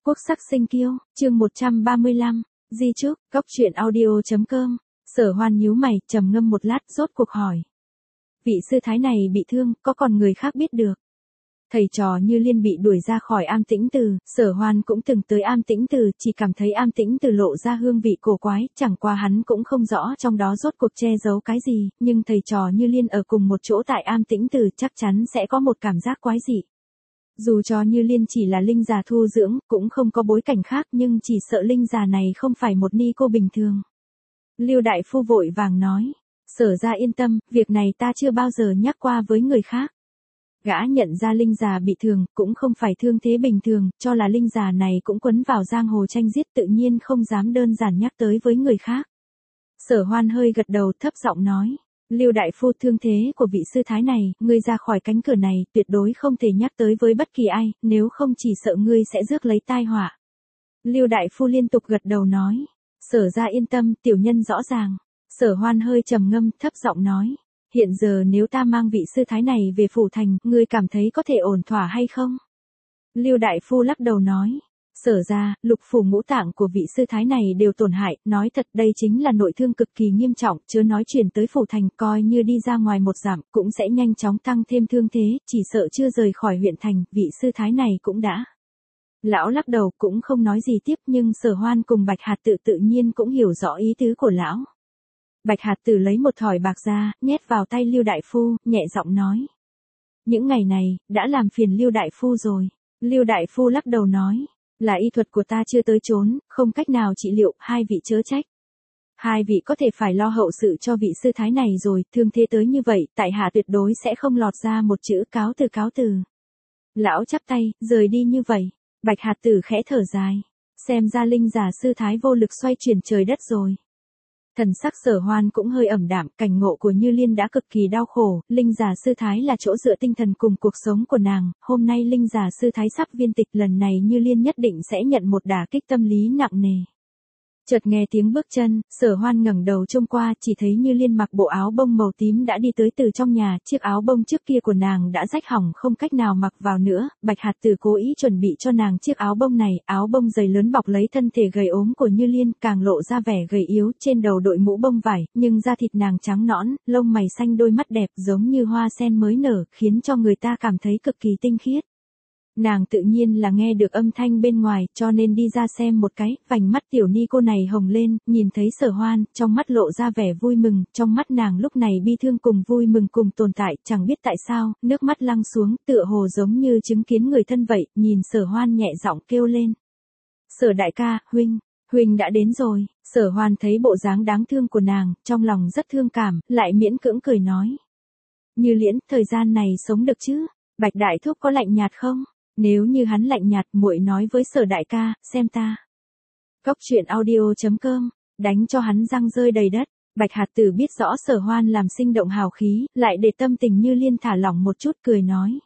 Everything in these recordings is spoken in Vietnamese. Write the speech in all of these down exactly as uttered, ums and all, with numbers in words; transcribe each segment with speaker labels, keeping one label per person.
Speaker 1: Quốc sắc sinh kiêu, chương một trăm ba mươi lăm, di chúc, góc truyện audio chấm com. Sở Hoan nhíu mày, trầm ngâm một lát, rốt cuộc hỏi. Vị sư thái này bị thương, có còn người khác biết được? Thầy trò Như Liên bị đuổi ra khỏi Am Tĩnh Từ, Sở Hoan cũng từng tới Am Tĩnh Từ, chỉ cảm thấy Am Tĩnh Từ lộ ra hương vị cổ quái, chẳng qua hắn cũng không rõ trong đó rốt cuộc che giấu cái gì, nhưng thầy trò Như Liên ở cùng một chỗ tại Am Tĩnh Từ chắc chắn sẽ có một cảm giác quái dị. Dù cho Như Liên chỉ là linh già thu dưỡng, cũng không có bối cảnh khác, nhưng chỉ sợ linh già này không phải một ni cô bình thường. Lưu đại phu vội vàng nói, Sở gia yên tâm, việc này ta chưa bao giờ nhắc qua với người khác. Gã nhận ra linh già bị thương, cũng không phải thương thế bình thường, cho là linh già này cũng quấn vào giang hồ tranh giết, tự nhiên không dám đơn giản nhắc tới với người khác. Sở Hoan hơi gật đầu, thấp giọng nói, Lưu đại phu, thương thế của vị sư thái này, ngươi ra khỏi cánh cửa này, tuyệt đối không thể nhắc tới với bất kỳ ai, nếu không chỉ sợ ngươi sẽ rước lấy tai họa. Lưu đại phu liên tục gật đầu nói, Sở gia yên tâm, tiểu nhân rõ ràng. Sở Hoan hơi trầm ngâm, thấp giọng nói, hiện giờ nếu ta mang vị sư thái này về phủ thành, ngươi cảm thấy có thể ổn thỏa hay không? Lưu đại phu lắc đầu nói, Sở gia, lục phủ ngũ tạng của vị sư thái này đều tổn hại, nói thật đây chính là nội thương cực kỳ nghiêm trọng, chớ nói chuyển tới phủ thành, coi như đi ra ngoài một dặm cũng sẽ nhanh chóng tăng thêm thương thế, chỉ sợ chưa rời khỏi huyện thành, vị sư thái này cũng đã. Lão lắc đầu cũng không nói gì tiếp, nhưng Sở Hoan cùng Bạch Hạt Tự tự nhiên cũng hiểu rõ ý tứ của lão. Bạch Hạt Tử lấy một thỏi bạc ra, nhét vào tay Lưu đại phu, nhẹ giọng nói, những ngày này đã làm phiền Lưu đại phu rồi. Lưu đại phu lắc đầu nói, là y thuật của ta chưa tới chốn, không cách nào trị liệu, hai vị chớ trách. Hai vị có thể phải lo hậu sự cho vị sư thái này rồi, thương thế tới như vậy, tại hạ tuyệt đối sẽ không lọt ra một chữ cáo từ cáo từ. Lão chắp tay, rời đi như vậy. Bạch Hạt Tử khẽ thở dài, xem ra linh giả sư thái vô lực xoay chuyển trời đất rồi. Thần sắc Sở Hoan cũng hơi ẩm đạm, cảnh ngộ của Như Liên đã cực kỳ đau khổ, linh giả sư thái là chỗ dựa tinh thần cùng cuộc sống của nàng, hôm nay linh giả sư thái sắp viên tịch, lần này Như Liên nhất định sẽ nhận một đả kích tâm lý nặng nề. Chợt nghe tiếng bước chân, Sở Hoan ngẩng đầu trông qua, chỉ thấy Như Liên mặc bộ áo bông màu tím đã đi tới từ trong nhà, chiếc áo bông trước kia của nàng đã rách hỏng không cách nào mặc vào nữa, Bạch Hạt Tử cố ý chuẩn bị cho nàng chiếc áo bông này, áo bông dày lớn bọc lấy thân thể gầy ốm của Như Liên, càng lộ ra vẻ gầy yếu, trên đầu đội mũ bông vải, nhưng da thịt nàng trắng nõn, lông mày xanh, đôi mắt đẹp giống như hoa sen mới nở, khiến cho người ta cảm thấy cực kỳ tinh khiết. Nàng tự nhiên là nghe được âm thanh bên ngoài, cho nên đi ra xem một cái, vành mắt tiểu ni cô này hồng lên, nhìn thấy Sở Hoan, trong mắt lộ ra vẻ vui mừng, trong mắt nàng lúc này bi thương cùng vui mừng cùng tồn tại, chẳng biết tại sao, nước mắt lăn xuống, tựa hồ giống như chứng kiến người thân vậy, nhìn Sở Hoan nhẹ giọng kêu lên. Sở đại ca, huynh, huynh đã đến rồi. Sở Hoan thấy bộ dáng đáng thương của nàng, trong lòng rất thương cảm, lại miễn cưỡng cười nói. Như Liễn, thời gian này sống được chứ? Bạch đại thúc có lạnh nhạt không? Nếu như hắn lạnh nhạt, muội nói với Sở đại ca, xem ta. Góc truyện audio chấm com, đánh cho hắn răng rơi đầy đất. Bạch Hạt Tử biết rõ Sở Hoan làm sinh động hào khí, lại để tâm tình Như Liên thả lỏng một chút, cười nói.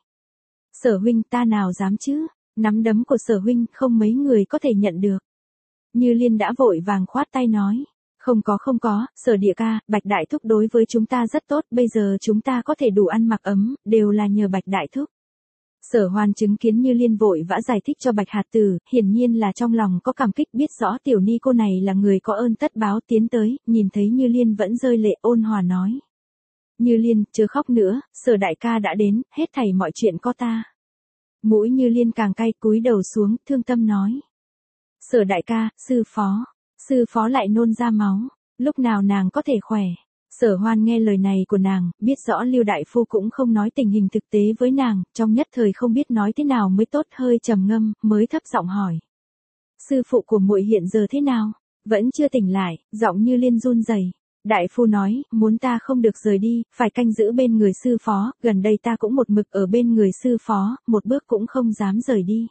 Speaker 1: Sở huynh, ta nào dám chứ, nắm đấm của Sở huynh không mấy người có thể nhận được. Như Liên đã vội vàng khoát tay nói. Không có không có, Sở địa ca, Bạch đại thúc đối với chúng ta rất tốt, bây giờ chúng ta có thể đủ ăn mặc ấm, đều là nhờ Bạch đại thúc. Sở Hoan chứng kiến Như Liên vội vã giải thích cho Bạch Hạt Tử, hiển nhiên là trong lòng có cảm kích, biết rõ tiểu ni cô này là người có ơn tất báo, tiến tới, nhìn thấy Như Liên vẫn rơi lệ, ôn hòa nói. Như Liên, chớ khóc nữa, Sở đại ca đã đến, hết thảy mọi chuyện có ta. Mũi Như Liên càng cay, cúi đầu xuống, thương tâm nói. Sở đại ca, sư phó, sư phó lại nôn ra máu, lúc nào nàng có thể khỏe. Sở Hoan nghe lời này của nàng, biết rõ Lưu đại phu cũng không nói tình hình thực tế với nàng, trong nhất thời không biết nói thế nào mới tốt, hơi trầm ngâm, mới thấp giọng hỏi. Sư phụ của muội hiện giờ thế nào? Vẫn chưa tỉnh lại, giọng Như Liên run rẩy. Đại phu nói, muốn ta không được rời đi, phải canh giữ bên người sư phó, gần đây ta cũng một mực ở bên người sư phó, một bước cũng không dám rời đi.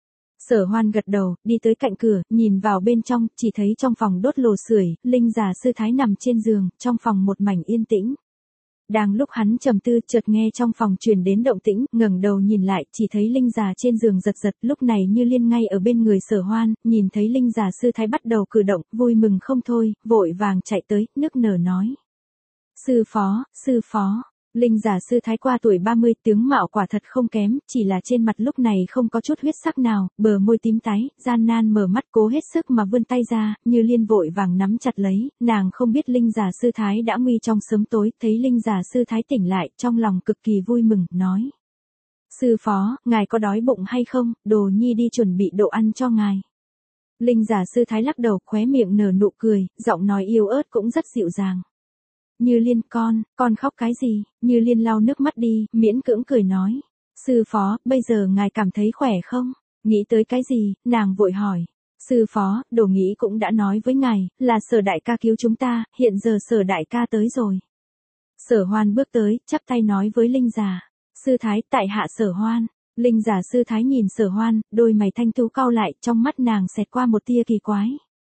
Speaker 1: Sở Hoan gật đầu, đi tới cạnh cửa, nhìn vào bên trong, chỉ thấy trong phòng đốt lò sưởi, linh giả sư thái nằm trên giường, trong phòng một mảnh yên tĩnh. Đang lúc hắn trầm tư, chợt nghe trong phòng truyền đến động tĩnh, ngẩng đầu nhìn lại, chỉ thấy linh giả trên giường giật giật, lúc này Như Liên ngay ở bên người Sở Hoan, nhìn thấy linh giả sư thái bắt đầu cử động, vui mừng không thôi, vội vàng chạy tới, nức nở nói. Sư phó, sư phó. Linh giả sư thái qua tuổi ba mươi, tướng mạo quả thật không kém, chỉ là trên mặt lúc này không có chút huyết sắc nào, bờ môi tím tái, gian nan mở mắt cố hết sức mà vươn tay ra, Như Liên vội vàng nắm chặt lấy, nàng không biết linh giả sư thái đã nguy trong sớm tối, thấy linh giả sư thái tỉnh lại, trong lòng cực kỳ vui mừng, nói. Sư phó, ngài có đói bụng hay không, Đồ Nhi đi chuẩn bị đồ ăn cho ngài. Linh giả sư thái lắc đầu, khóe miệng nở nụ cười, giọng nói yếu ớt cũng rất dịu dàng. Như Liên con, con khóc cái gì? Như Liên lau nước mắt đi, miễn cưỡng cười nói. Sư phó, bây giờ ngài cảm thấy khỏe không? Nghĩ tới cái gì? Nàng vội hỏi. Sư phó, Đồ Nghĩ cũng đã nói với ngài, là Sở đại ca cứu chúng ta, hiện giờ Sở đại ca tới rồi. Sở Hoan bước tới, chắp tay nói với Linh giả. Sư thái, tại hạ Sở Hoan. Linh giả sư thái nhìn Sở Hoan, đôi mày thanh tú cau lại, trong mắt nàng xẹt qua một tia kỳ quái.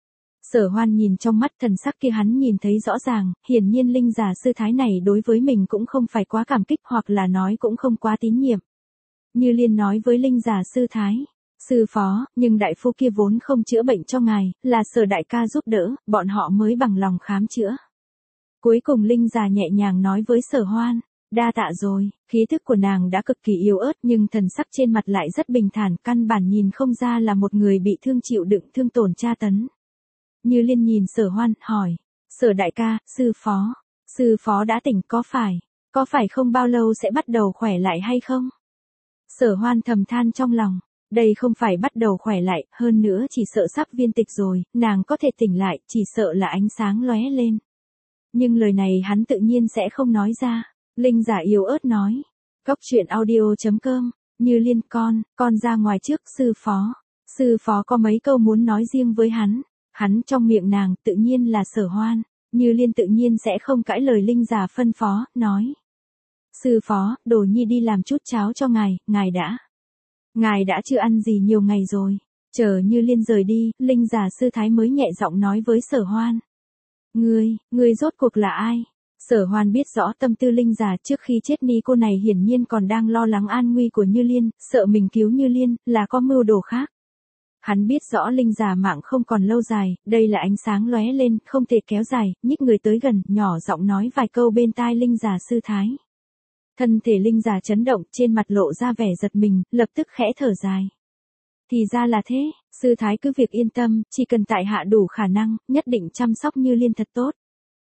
Speaker 1: Sở Hoan nhìn trong mắt thần sắc kia hắn nhìn thấy rõ ràng, hiển nhiên linh giả sư thái này đối với mình cũng không phải quá cảm kích hoặc là nói cũng không quá tín nhiệm. Như Liên nói với linh giả sư thái, sư phó, nhưng đại phu kia vốn không chữa bệnh cho ngài, là Sở đại ca giúp đỡ, bọn họ mới bằng lòng khám chữa. Cuối cùng linh giả nhẹ nhàng nói với Sở Hoan, đa tạ rồi, khí thức của nàng đã cực kỳ yếu ớt nhưng thần sắc trên mặt lại rất bình thản, căn bản nhìn không ra là một người bị thương chịu đựng thương tổn tra tấn. Như Liên nhìn Sở Hoan, hỏi, Sở đại ca, sư phó, sư phó đã tỉnh có phải, có phải không bao lâu sẽ bắt đầu khỏe lại hay không? Sở Hoan thầm than trong lòng, đây không phải bắt đầu khỏe lại, hơn nữa chỉ sợ sắp viên tịch rồi, nàng có thể tỉnh lại, chỉ sợ là ánh sáng lóe lên. Nhưng lời này hắn tự nhiên sẽ không nói ra, linh giả yếu ớt nói, Cốc truyện audio chấm com, Như Liên con, con ra ngoài trước sư phó, sư phó có mấy câu muốn nói riêng với hắn. Hắn trong miệng nàng tự nhiên là Sở Hoan, Như Liên tự nhiên sẽ không cãi lời linh giả phân phó, nói. Sư phó, Đồ Nhi đi làm chút cháo cho ngài, ngài đã. Ngài đã chưa ăn gì nhiều ngày rồi. Chờ Như Liên rời đi, linh giả sư thái mới nhẹ giọng nói với Sở Hoan. Ngươi, ngươi rốt cuộc là ai? Sở Hoan biết rõ tâm tư linh giả trước khi chết ni cô này hiển nhiên còn đang lo lắng an nguy của Như Liên, sợ mình cứu Như Liên, là có mưu đồ khác. Hắn biết rõ linh giả mạng không còn lâu dài, đây là ánh sáng lóe lên, không thể kéo dài, nhích người tới gần, nhỏ giọng nói vài câu bên tai linh giả sư thái. Thân thể linh giả chấn động, trên mặt lộ ra vẻ giật mình, lập tức khẽ thở dài. Thì ra là thế, sư thái cứ việc yên tâm, chỉ cần tại hạ đủ khả năng, nhất định chăm sóc Như Liên thật tốt.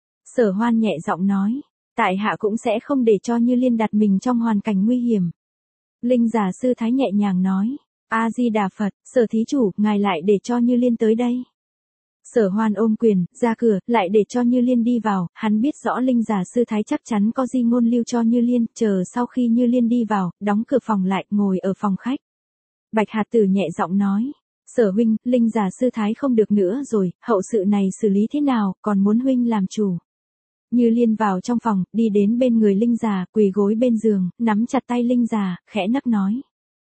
Speaker 1: Sở Hoan nhẹ giọng nói, tại hạ cũng sẽ không để cho Như Liên đặt mình trong hoàn cảnh nguy hiểm. Linh giả sư thái nhẹ nhàng nói. A-di-đà Phật, Sở thí chủ, ngài lại để cho Như Liên tới đây. Sở Hoan ôm quyền, ra cửa, lại để cho Như Liên đi vào, hắn biết rõ linh giả sư thái chắc chắn có di ngôn lưu cho Như Liên, chờ sau khi Như Liên đi vào, đóng cửa phòng lại, ngồi ở phòng khách. Bạch Hạt Tử nhẹ giọng nói, Sở huynh, linh giả sư thái không được nữa rồi, hậu sự này xử lý thế nào, còn muốn huynh làm chủ. Như Liên vào trong phòng, đi đến bên người linh giả, quỳ gối bên giường, nắm chặt tay linh giả, khẽ nấc nói.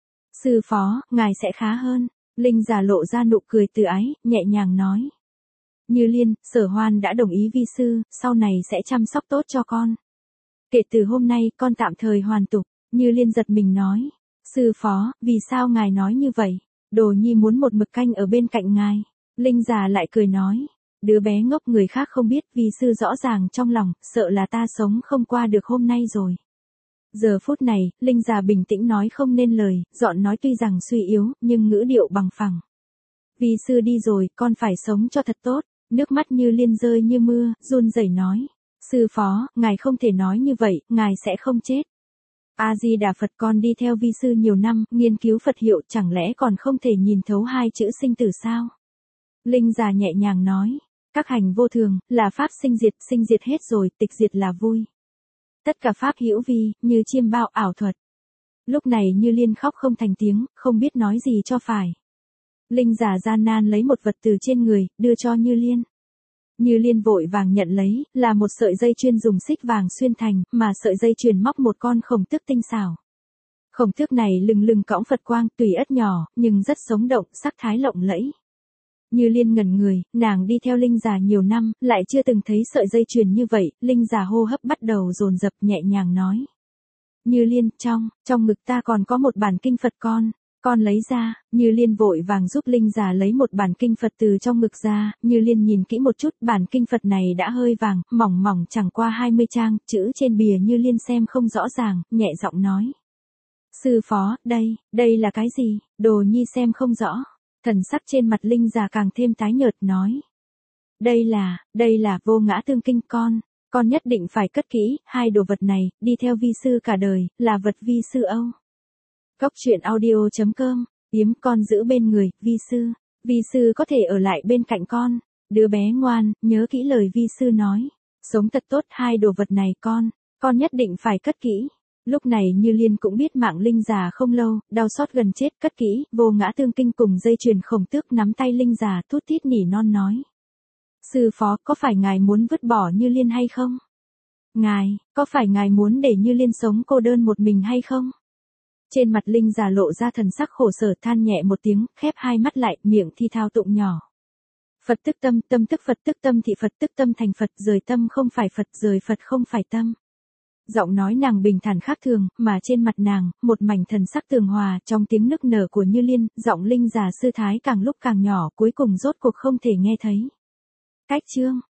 Speaker 1: Sư phó, ngài sẽ khá hơn. Linh giả lộ ra nụ cười từ ái, nhẹ nhàng nói. Như Liên, Sở Hoan đã đồng ý vi sư, sau này sẽ chăm sóc tốt cho con. Kể từ hôm nay, con tạm thời hoàn tục. Như Liên giật mình nói. Sư phó, vì sao ngài nói như vậy? Đồ Nhi muốn một mực canh ở bên cạnh ngài. Linh giả lại cười nói. Đứa bé ngốc người khác không biết, vì sư rõ ràng trong lòng, sợ là ta sống không qua được hôm nay rồi. Giờ phút này, linh già bình tĩnh nói không nên lời, dọn nói tuy rằng suy yếu, nhưng ngữ điệu bằng phẳng. Vì sư đi rồi, con phải sống cho thật tốt, nước mắt Như Liên rơi như mưa, run rẩy nói. Sư phó, ngài không thể nói như vậy, ngài sẽ không chết. A-di-đà Phật, con đi theo vi sư nhiều năm, nghiên cứu Phật hiệu, chẳng lẽ còn không thể nhìn thấu hai chữ sinh tử sao? Linh già nhẹ nhàng nói, các hành vô thường, là pháp sinh diệt, sinh diệt hết rồi, tịch diệt là vui. Tất cả pháp hữu vi, như chiêm bao ảo thuật. Lúc này Như Liên khóc không thành tiếng, không biết nói gì cho phải. Linh giả gian nan lấy một vật từ trên người, đưa cho Như Liên. Như Liên vội vàng nhận lấy, là một sợi dây chuyền dùng xích vàng xuyên thành, mà sợi dây chuyền móc một con khổng tước tinh xảo. Khổng tước này lừng lừng cõng Phật quang, tùy ất nhỏ, nhưng rất sống động, sắc thái lộng lẫy. Như Liên ngẩn người, nàng đi theo linh giả nhiều năm, lại chưa từng thấy sợi dây chuyền như vậy, linh giả hô hấp bắt đầu dồn dập nhẹ nhàng nói. Như Liên, trong, trong ngực ta còn có một bản kinh Phật con. Con lấy ra, Như Liên vội vàng giúp Linh già lấy một bản kinh Phật từ trong ngực ra, Như Liên nhìn kỹ một chút, bản kinh Phật này đã hơi vàng, mỏng mỏng chẳng qua hai mươi trang, chữ trên bìa Như Liên xem không rõ ràng, nhẹ giọng nói. Sư phó, đây, đây là cái gì? Đồ nhi xem không rõ. Thần sắc trên mặt Linh già càng thêm tái nhợt nói. Đây là, đây là vô ngã tương kinh con. Con nhất định phải cất kỹ, hai đồ vật này, đi theo vi sư cả đời, là vật vi sư âu. Góc truyện audio.com, yếm con giữ bên người, vi sư. Vi sư có thể ở lại bên cạnh con. Đứa bé ngoan, nhớ kỹ lời vi sư nói. Sống thật tốt, hai đồ vật này con, con nhất định phải cất kỹ. Lúc này Như Liên cũng biết mạng Linh già không lâu, đau xót gần chết, cất kỹ, vô ngã tương kinh cùng dây chuyền khổng tước nắm tay Linh già thút thít nỉ non nói. Sư phó, có phải ngài muốn vứt bỏ Như Liên hay không? Ngài, có phải ngài muốn để Như Liên sống cô đơn một mình hay không? Trên mặt Linh già lộ ra thần sắc khổ sở, than nhẹ một tiếng, khép hai mắt lại, miệng thi thao tụng nhỏ. Phật tức tâm, tâm tức Phật tức tâm thị Phật tức tâm thành Phật, rời tâm không phải Phật, rời Phật không phải tâm. Giọng nói nàng bình thản khác thường, mà trên mặt nàng, một mảnh thần sắc tường hòa, trong tiếng nức nở của Như Liên, giọng Linh già sư thái càng lúc càng nhỏ, cuối cùng rốt cuộc không thể nghe thấy. Cách chương